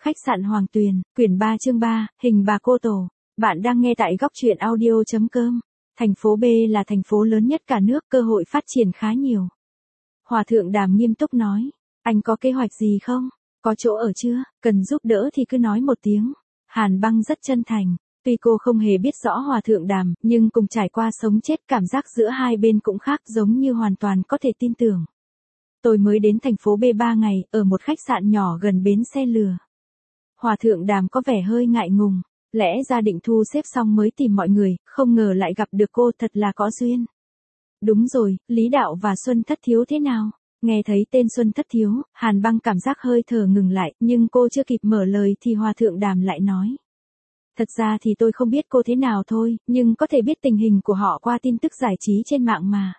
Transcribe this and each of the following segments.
Khách sạn Hoàng Tuyền, quyển 3 chương 3, hình bà cô tổ. Bạn đang nghe tại góc truyện audio.com. Thành phố B là thành phố lớn nhất cả nước, cơ hội phát triển khá nhiều. Hòa thượng Đàm nghiêm túc nói, anh có kế hoạch gì không? Có chỗ ở chưa? Cần giúp đỡ thì cứ nói một tiếng. Hàn Băng rất chân thành. Tuy cô không hề biết rõ Hòa thượng Đàm, nhưng cùng trải qua sống chết cảm giác giữa hai bên cũng khác, giống như hoàn toàn có thể tin tưởng. Tôi mới đến thành phố B 3 ngày, ở một khách sạn nhỏ gần bến xe lửa. Hòa thượng Đàm có vẻ hơi ngại ngùng, lẽ ra định thu xếp xong mới tìm mọi người, không ngờ lại gặp được cô, thật là có duyên. Đúng rồi, Lý Đạo và Xuân Thất Thiếu thế nào? Nghe thấy tên Xuân Thất Thiếu, Hàn Băng cảm giác hơi thở ngừng lại, nhưng cô chưa kịp mở lời thì Hòa thượng Đàm lại nói. Thật ra thì tôi không biết cô thế nào thôi, nhưng có thể biết tình hình của họ qua tin tức giải trí trên mạng mà.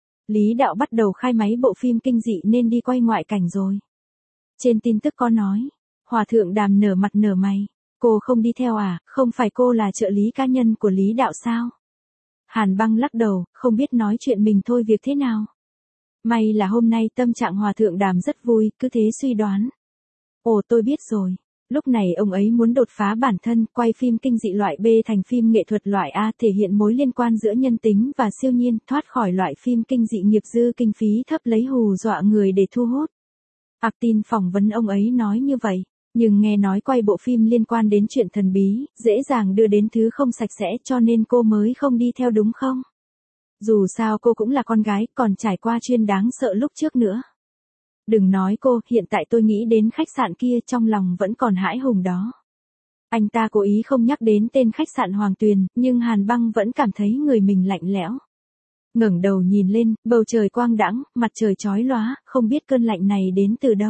Lý Đạo bắt đầu khai máy bộ phim kinh dị nên đi quay ngoại cảnh rồi. Trên tin tức có nói. Hòa thượng Đàm nở mặt nở mày. Cô không đi theo à, không phải cô là trợ lý cá nhân của Lý Đạo sao? Hàn Băng lắc đầu, không biết nói chuyện mình thôi, việc thế nào. May là hôm nay tâm trạng Hòa thượng Đàm rất vui, cứ thế suy đoán. Ồ, tôi biết rồi. Lúc này ông ấy muốn đột phá bản thân, quay phim kinh dị loại B thành phim nghệ thuật loại A, thể hiện mối liên quan giữa nhân tính và siêu nhiên, thoát khỏi loại phim kinh dị nghiệp dư kinh phí thấp lấy hù dọa người để thu hút. Tin phỏng vấn ông ấy nói như vậy, nhưng nghe nói quay bộ phim liên quan đến chuyện thần bí, dễ dàng đưa đến thứ không sạch sẽ, cho nên cô mới không đi theo đúng không? Dù sao cô cũng là con gái, còn trải qua chuyện đáng sợ lúc trước nữa. Đừng nói cô, hiện tại tôi nghĩ đến khách sạn kia trong lòng vẫn còn hãi hùng đó. Anh ta cố ý không nhắc đến tên khách sạn Hoàng Tuyền, nhưng Hàn Băng vẫn cảm thấy người mình lạnh lẽo. Ngẩng đầu nhìn lên, bầu trời quang đãng, mặt trời chói lóa, không biết cơn lạnh này đến từ đâu.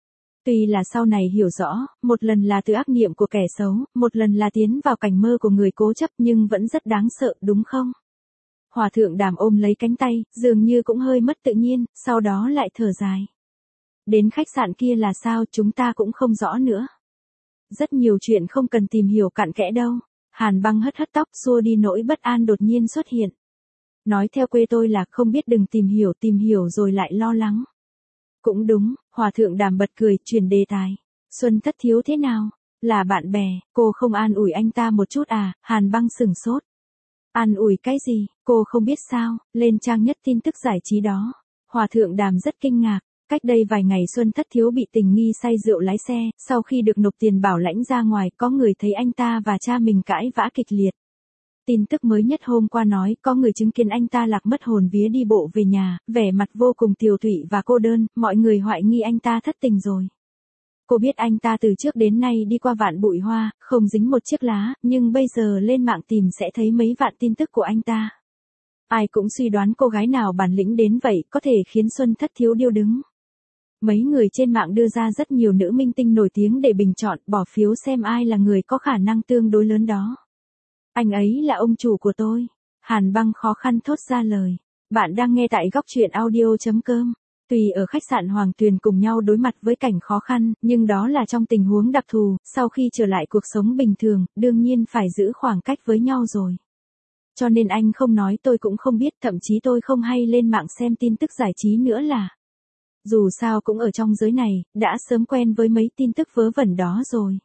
Tuy là sau này hiểu rõ, một lần là từ ác niệm của kẻ xấu, một lần là tiến vào cảnh mơ của người cố chấp, nhưng vẫn rất đáng sợ, đúng không? Hòa thượng Đàm ôm lấy cánh tay, dường như cũng hơi mất tự nhiên, sau đó lại thở dài. Đến khách sạn kia là sao, chúng ta cũng không rõ nữa. Rất nhiều chuyện không cần tìm hiểu cặn kẽ đâu. Hàn Băng hất hất tóc, xua đi nỗi bất an đột nhiên xuất hiện. Nói theo quê tôi là không biết đừng tìm hiểu rồi lại lo lắng. Cũng đúng, Hòa thượng Đàm bật cười, chuyển đề tài. Xuân Thất Thiếu thế nào? Là bạn bè, cô không an ủi anh ta một chút à? Hàn Băng sửng sốt. An ủi cái gì, cô không biết sao, lên trang nhất tin tức giải trí đó. Hòa thượng Đàm rất kinh ngạc. Cách đây vài ngày Xuân Thất Thiếu bị tình nghi say rượu lái xe, sau khi được nộp tiền bảo lãnh ra ngoài, có người thấy anh ta và cha mình cãi vã kịch liệt. Tin tức mới nhất hôm qua nói, có người chứng kiến anh ta lạc mất hồn vía đi bộ về nhà, vẻ mặt vô cùng tiều tụy và cô đơn, mọi người hoài nghi anh ta thất tình rồi. Cô biết anh ta từ trước đến nay đi qua vạn bụi hoa, không dính một chiếc lá, nhưng bây giờ lên mạng tìm sẽ thấy mấy vạn tin tức của anh ta. Ai cũng suy đoán cô gái nào bản lĩnh đến vậy, có thể khiến Xuân Thất Thiếu điêu đứng. Mấy người trên mạng đưa ra rất nhiều nữ minh tinh nổi tiếng để bình chọn, bỏ phiếu xem ai là người có khả năng tương đối lớn đó. Anh ấy là ông chủ của tôi. Hàn Băng khó khăn thốt ra lời. Bạn đang nghe tại góc truyện audio.com. Tuy ở khách sạn Hoàng Tuyền cùng nhau đối mặt với cảnh khó khăn, nhưng đó là trong tình huống đặc thù, sau khi trở lại cuộc sống bình thường, đương nhiên phải giữ khoảng cách với nhau rồi. Cho nên anh không nói tôi cũng không biết, thậm chí tôi không hay lên mạng xem tin tức giải trí nữa là. Dù sao cũng ở trong giới này, đã sớm quen với mấy tin tức vớ vẩn đó rồi.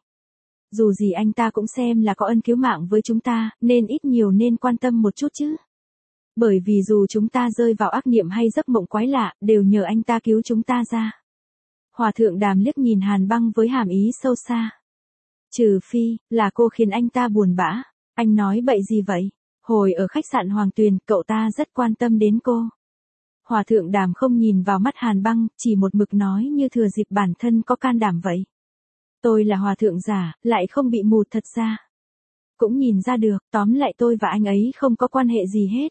Dù gì anh ta cũng xem là có ân cứu mạng với chúng ta, nên ít nhiều nên quan tâm một chút chứ. Bởi vì dù chúng ta rơi vào ác niệm hay giấc mộng quái lạ, đều nhờ anh ta cứu chúng ta ra. Hòa thượng Đàm liếc nhìn Hàn Băng với hàm ý sâu xa. Trừ phi, là cô khiến anh ta buồn bã. Anh nói bậy gì vậy? Hồi ở khách sạn Hoàng Tuyền, cậu ta rất quan tâm đến cô. Hòa thượng Đàm không nhìn vào mắt Hàn Băng, chỉ một mực nói như thừa dịp bản thân có can đảm vậy. Tôi là hòa thượng giả, lại không bị mù thật ra. Cũng nhìn ra được, tóm lại tôi và anh ấy không có quan hệ gì hết.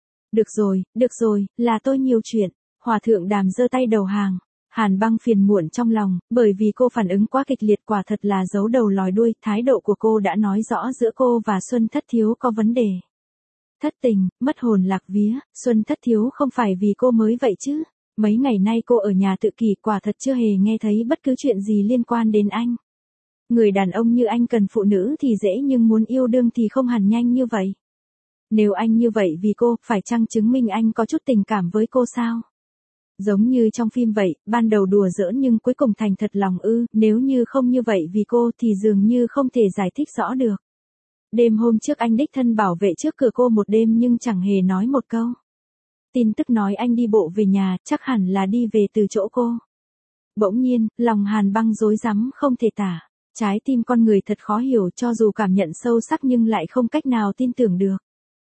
Được rồi, là tôi nhiều chuyện. Hòa thượng Đàm giơ tay đầu hàng. Hàn Băng phiền muộn trong lòng, bởi vì cô phản ứng quá kịch liệt, quả thật là giấu đầu lòi đuôi, thái độ của cô đã nói rõ giữa cô và Xuân Thất Thiếu có vấn đề. Thất tình, mất hồn lạc vía, Xuân Thất Thiếu không phải vì cô mới vậy chứ. Mấy ngày nay cô ở nhà tự kỷ, quả thật chưa hề nghe thấy bất cứ chuyện gì liên quan đến anh. Người đàn ông như anh cần phụ nữ thì dễ, nhưng muốn yêu đương thì không hẳn nhanh như vậy. Nếu anh như vậy vì cô, phải chăng chứng minh anh có chút tình cảm với cô sao? Giống như trong phim vậy, ban đầu đùa giỡn nhưng cuối cùng thành thật lòng ư, nếu như không như vậy vì cô thì dường như không thể giải thích rõ được. Đêm hôm trước anh đích thân bảo vệ trước cửa cô một đêm nhưng chẳng hề nói một câu. Tin tức nói anh đi bộ về nhà, chắc hẳn là đi về từ chỗ cô. Bỗng nhiên, lòng Hàn Băng rối rắm không thể tả. Trái tim con người thật khó hiểu, cho dù cảm nhận sâu sắc nhưng lại không cách nào tin tưởng được.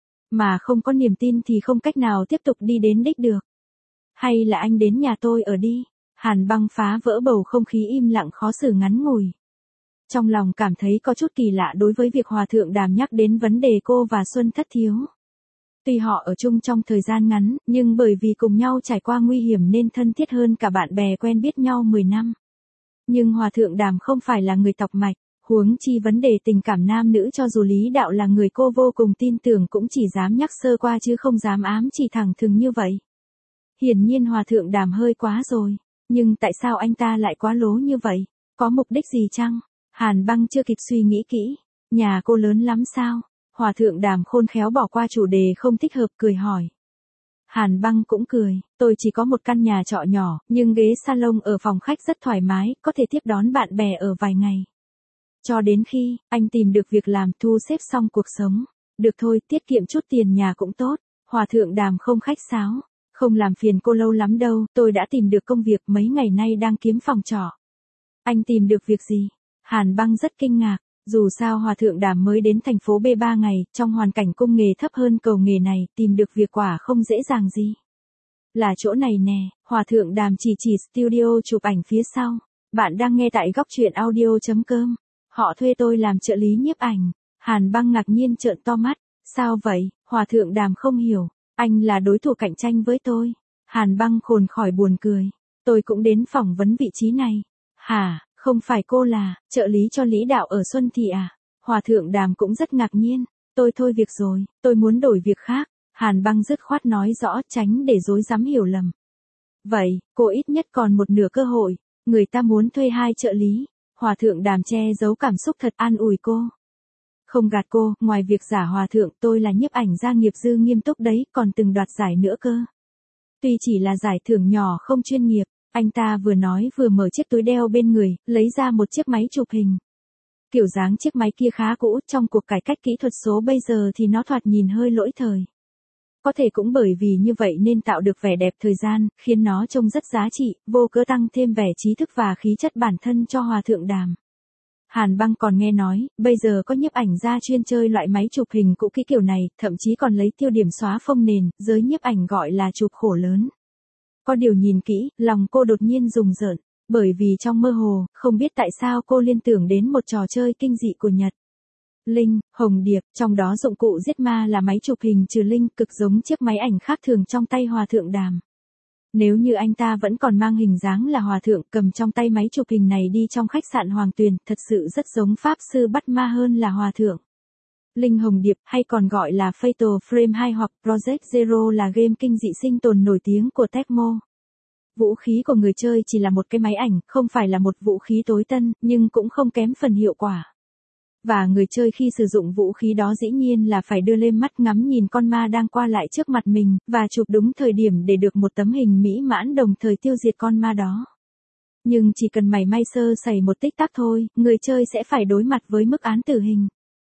Mà không có niềm tin thì không cách nào tiếp tục đi đến đích được. Hay là anh đến nhà tôi ở đi. Hàn Băng phá vỡ bầu không khí im lặng khó xử ngắn ngủi. Trong lòng cảm thấy có chút kỳ lạ đối với việc Hòa Thượng Đàm nhắc đến vấn đề cô và Xuân Thất Thiếu. Tuy họ ở chung trong thời gian ngắn, nhưng bởi vì cùng nhau trải qua nguy hiểm nên thân thiết hơn cả bạn bè quen biết nhau 10 năm. Nhưng Hòa Thượng Đàm không phải là người tọc mạch, huống chi vấn đề tình cảm nam nữ cho dù Lý Đạo là người cô vô cùng tin tưởng cũng chỉ dám nhắc sơ qua chứ không dám ám chỉ thẳng thừng như vậy. Hiển nhiên Hòa Thượng Đàm hơi quá rồi, nhưng tại sao anh ta lại quá lố như vậy? Có mục đích gì chăng? Hàn Băng chưa kịp suy nghĩ kỹ. Nhà cô lớn lắm sao? Hòa Thượng Đàm khôn khéo bỏ qua chủ đề không thích hợp cười hỏi. Hàn Băng cũng cười, tôi chỉ có một căn nhà trọ nhỏ, nhưng ghế salon ở phòng khách rất thoải mái, có thể tiếp đón bạn bè ở vài ngày. Cho đến khi, anh tìm được việc làm thu xếp xong cuộc sống. Được thôi, tiết kiệm chút tiền nhà cũng tốt. Hòa Thượng Đàm không khách sáo. Không làm phiền cô lâu lắm đâu, tôi đã tìm được công việc mấy ngày nay đang kiếm phòng trọ. Anh tìm được việc gì? Hàn Băng rất kinh ngạc. Dù sao Hòa Thượng Đàm mới đến thành phố B 3 ngày, trong hoàn cảnh cung nghề thấp hơn cầu nghề này, tìm được việc quả không dễ dàng gì. Là chỗ này nè, Hòa Thượng Đàm chỉ studio chụp ảnh phía sau. Bạn đang nghe tại góc truyện audio.com. Họ thuê tôi làm trợ lý nhiếp ảnh. Hàn Băng ngạc nhiên trợn to mắt. Sao vậy? Hòa Thượng Đàm không hiểu. Anh là đối thủ cạnh tranh với tôi. Hàn Băng khồn khỏi buồn cười. Tôi cũng đến phỏng vấn vị trí này. Hả? Không phải cô là trợ lý cho Lý Đạo ở Xuân Thị à? Hòa Thượng Đàm cũng rất ngạc nhiên. Tôi thôi việc rồi, tôi muốn đổi việc khác. Hàn Băng dứt khoát nói rõ tránh để rối rắm hiểu lầm. Vậy, cô ít nhất còn một nửa cơ hội. Người ta muốn thuê 2 trợ lý. Hòa Thượng Đàm che giấu cảm xúc thật an ủi cô. Không gạt cô, ngoài việc giả hòa thượng tôi là nhiếp ảnh gia nghiệp dư nghiêm túc đấy, còn từng đoạt giải nữa cơ. Tuy chỉ là giải thưởng nhỏ không chuyên nghiệp. Anh ta vừa nói vừa mở chiếc túi đeo bên người, lấy ra một chiếc máy chụp hình. Kiểu dáng chiếc máy kia khá cũ, trong cuộc cải cách kỹ thuật số bây giờ thì nó thoạt nhìn hơi lỗi thời. Có thể cũng bởi vì như vậy nên tạo được vẻ đẹp thời gian, khiến nó trông rất giá trị, vô cớ tăng thêm vẻ trí thức và khí chất bản thân cho Hòa Thượng Đàm. Hàn Băng còn nghe nói, bây giờ có nhiếp ảnh gia chuyên chơi loại máy chụp hình cũ kỹ kiểu này, thậm chí còn lấy tiêu điểm xóa phông nền, giới nhiếp ảnh gọi là chụp khổ lớn. Có điều nhìn kỹ, lòng cô đột nhiên rùng rợn, bởi vì trong mơ hồ, không biết tại sao cô liên tưởng đến một trò chơi kinh dị của Nhật. Linh, Hồng Điệp, trong đó dụng cụ giết ma là máy chụp hình trừ linh, cực giống chiếc máy ảnh khác thường trong tay Hòa Thượng Đàm. Nếu như anh ta vẫn còn mang hình dáng là hòa thượng cầm trong tay máy chụp hình này đi trong khách sạn Hoàng Tuyền, thật sự rất giống pháp sư bắt ma hơn là hòa thượng. Linh Hồng Điệp, hay còn gọi là Fatal Frame 2 hoặc Project Zero là game kinh dị sinh tồn nổi tiếng của Tecmo. Vũ khí của người chơi chỉ là một cái máy ảnh, không phải là một vũ khí tối tân, nhưng cũng không kém phần hiệu quả. Và người chơi khi sử dụng vũ khí đó dĩ nhiên là phải đưa lên mắt ngắm nhìn con ma đang qua lại trước mặt mình, và chụp đúng thời điểm để được một tấm hình mỹ mãn đồng thời tiêu diệt con ma đó. Nhưng chỉ cần mảy may sơ sẩy một tích tắc thôi, người chơi sẽ phải đối mặt với mức án tử hình.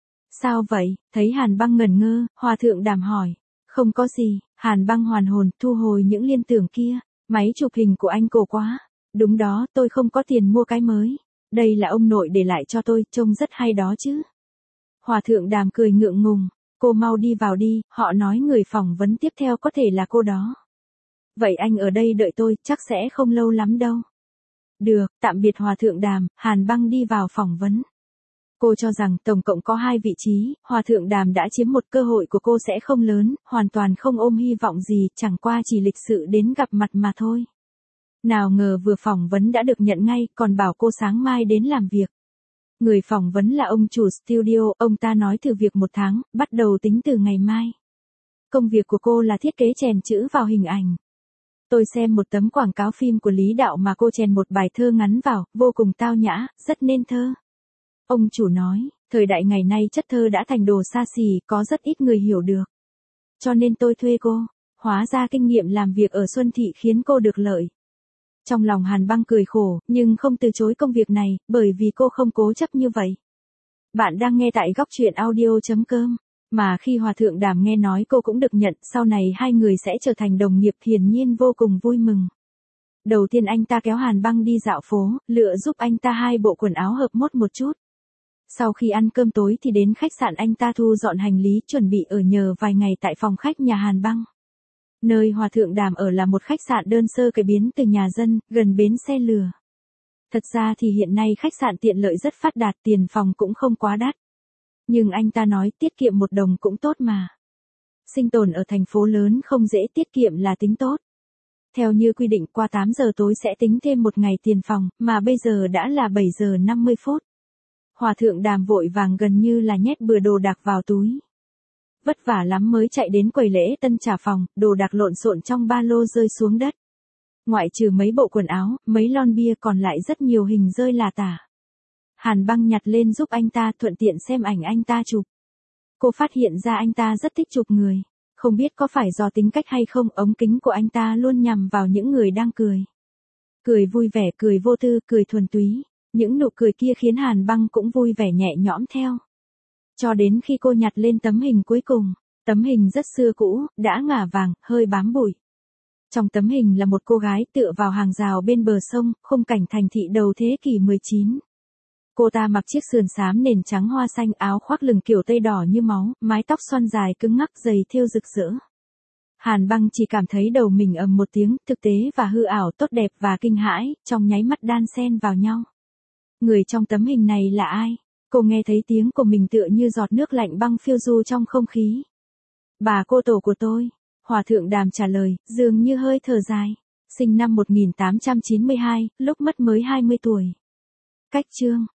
Sao vậy? Thấy Hàn Băng ngẩn ngơ, Hòa Thượng Đàm hỏi. Không có gì, Hàn Băng hoàn hồn, thu hồi những liên tưởng kia. Máy chụp hình của anh cổ quá. Đúng đó, tôi không có tiền mua cái mới. Đây là ông nội để lại cho tôi, trông rất hay đó chứ. Hòa Thượng Đàm cười ngượng ngùng. Cô mau đi vào đi, họ nói người phỏng vấn tiếp theo có thể là cô đó. Vậy anh ở đây đợi tôi, chắc sẽ không lâu lắm đâu. Được, tạm biệt Hòa Thượng Đàm, Hàn Băng đi vào phỏng vấn. Cô cho rằng tổng cộng có 2 vị trí, Hòa Thượng Đàm đã chiếm một, cơ hội của cô sẽ không lớn, hoàn toàn không ôm hy vọng gì, chẳng qua chỉ lịch sự đến gặp mặt mà thôi. Nào ngờ vừa phỏng vấn đã được nhận ngay, còn bảo cô sáng mai đến làm việc. Người phỏng vấn là ông chủ studio, ông ta nói thử việc 1 tháng, bắt đầu tính từ ngày mai. Công việc của cô là thiết kế chèn chữ vào hình ảnh. Tôi xem một tấm quảng cáo phim của Lý Đạo mà cô chèn một bài thơ ngắn vào, vô cùng tao nhã, rất nên thơ. Ông chủ nói, thời đại ngày nay chất thơ đã thành đồ xa xỉ, có rất ít người hiểu được. Cho nên tôi thuê cô. Hóa ra kinh nghiệm làm việc ở Xuân Thị khiến cô được lợi. Trong lòng Hàn Băng cười khổ, nhưng không từ chối công việc này, bởi vì cô không cố chấp như vậy. Bạn đang nghe tại góc truyện audio.com. Mà khi Hòa Thượng Đàm nghe nói cô cũng được nhận, sau này hai người sẽ trở thành đồng nghiệp, hiển nhiên vô cùng vui mừng. Đầu tiên anh ta kéo Hàn Băng đi dạo phố, lựa giúp anh ta 2 bộ quần áo hợp mốt một chút. Sau khi ăn cơm tối thì đến khách sạn anh ta thu dọn hành lý, chuẩn bị ở nhờ vài ngày tại phòng khách nhà Hàn Băng. Nơi Hòa Thượng Đàm ở là một khách sạn đơn sơ cải biến từ nhà dân, gần bến xe lửa. Thật ra thì hiện nay khách sạn tiện lợi rất phát đạt, tiền phòng cũng không quá đắt. Nhưng anh ta nói tiết kiệm 1 đồng cũng tốt mà. Sinh tồn ở thành phố lớn không dễ, tiết kiệm là tính tốt. Theo như quy định qua 8 giờ tối sẽ tính thêm 1 ngày tiền phòng, mà bây giờ đã là 7 giờ 50 phút. Hòa Thượng Đàm vội vàng gần như là nhét bừa đồ đạc vào túi. Vất vả lắm mới chạy đến quầy lễ tân trả phòng, đồ đạc lộn xộn trong ba lô rơi xuống đất. Ngoại trừ mấy bộ quần áo, mấy lon bia còn lại rất nhiều hình rơi lả tả. Hàn Băng nhặt lên giúp anh ta, thuận tiện xem ảnh anh ta chụp. Cô phát hiện ra anh ta rất thích chụp người. Không biết có phải do tính cách hay không, ống kính của anh ta luôn nhằm vào những người đang cười. Cười vui vẻ, cười vô tư, cười thuần túy. Những nụ cười kia khiến Hàn Băng cũng vui vẻ nhẹ nhõm theo. Cho đến khi cô nhặt lên tấm hình cuối cùng. Tấm hình rất xưa cũ, đã ngả vàng, hơi bám bụi. Trong tấm hình là một cô gái tựa vào hàng rào bên bờ sông, khung cảnh thành thị đầu thế kỷ 19. Cô ta mặc chiếc sườn xám nền trắng hoa xanh, áo khoác lừng kiểu tây đỏ như máu, mái tóc xoăn dài cứng ngắc, giày thêu rực rỡ. Hàn Băng chỉ cảm thấy đầu mình ầm một tiếng, thực tế và hư ảo, tốt đẹp và kinh hãi, trong nháy mắt đan xen vào nhau. Người trong tấm hình này là ai? Cô nghe thấy tiếng của mình tựa như giọt nước lạnh băng phiêu du trong không khí. Bà cô tổ của tôi. Hòa Thượng Đàm trả lời, dường như hơi thở dài. Sinh năm 1892, lúc mất mới 20 tuổi. Cách chương